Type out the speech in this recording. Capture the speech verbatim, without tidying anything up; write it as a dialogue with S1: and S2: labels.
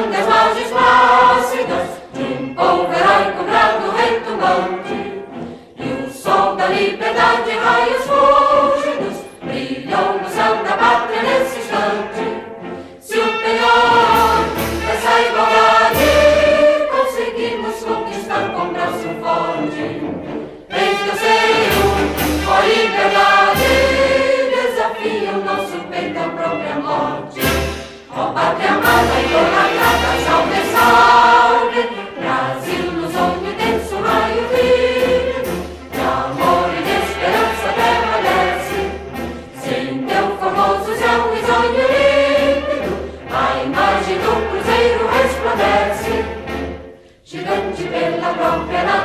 S1: grande as margens plácidas de um povo heróico, brado, retumbante. E o sol da liberdade, raios fúlgidos, brilhou no céu da pátria nesse instante. Se o penhor dessa igualdade conseguimos conquistar com braço forte, desde o seio, ó liberdade, desafia o nosso peito à própria morte. Ó pátria amada e idolatrada, salve, salve, Brasil, lusonho, intenso raio vívido, de amor e de esperança a terra desce. Sem teu formoso céu risonho límpido, a imagem do cruzeiro resplandece. Gigante pela própria